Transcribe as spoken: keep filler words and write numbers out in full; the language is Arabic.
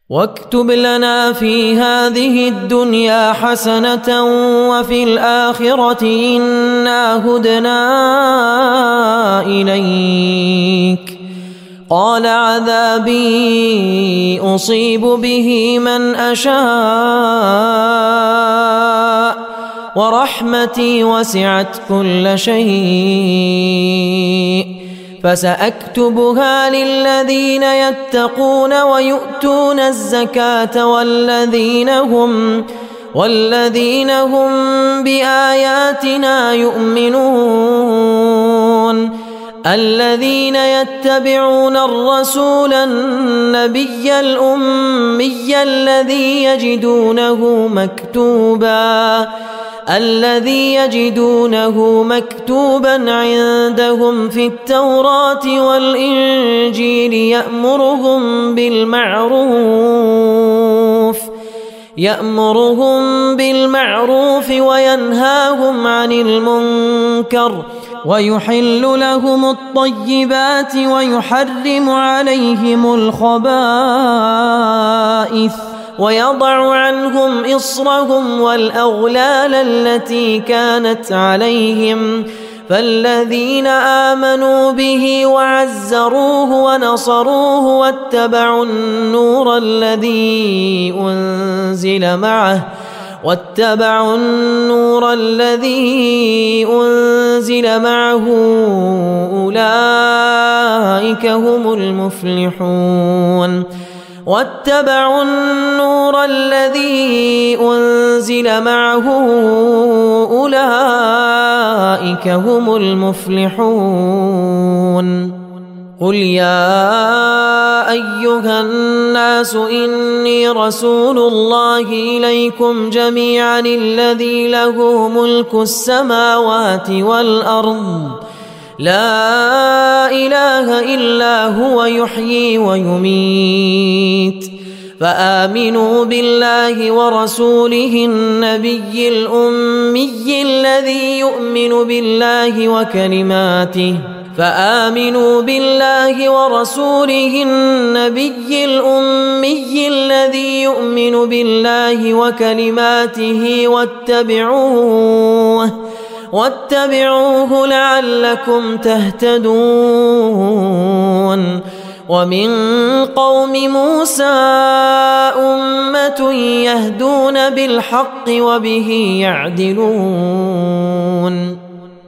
واكتب لنا في هذه الدنيا حسنة وفي الآخرة إنا هدنا إليك. قال عذابي أصيب به من أشاء ورحمتي وسعت كل شيء فسأكتبها للذين يتقون ويؤتون الزكاة والذين هم والذين هم بآياتنا يؤمنون الذين يتبعون الرسول النبي الأمي الذي يجدونه مكتوبا الذي يجدونه مكتوبا عندهم في التوراة والإنجيل يأمرهم بالمعروف يأمرهم بالمعروف وينهاهم عن المنكر ويحل لهم الطيبات ويحرم عليهم الخبائث ويضع عنهم إصرهم والأغلال التي كانت عليهم فالذين آمنوا به وعزروه ونصروه واتبعوا النور الذي أنزل معه واتبعوا النور الذي أنزل معه أولئك هم المفلحون واتبعوا النور الذي أنزل معه أولئك هم المفلحون. قل يا أيها الناس إني رسول الله إليكم جميعا الذي له ملك السماوات والأرض لا إله إلا هو يحيي ويميت فآمنوا بالله ورسوله النبي الأمي الذي يؤمن بالله وكلماته فآمنوا بالله ورسوله النبي الأمي الذي يؤمن بالله وكلماته واتبعوه واتبعوه لعلكم تهتدون. ومن قوم موسى أمة يهدون بالحق وبه يعدلون.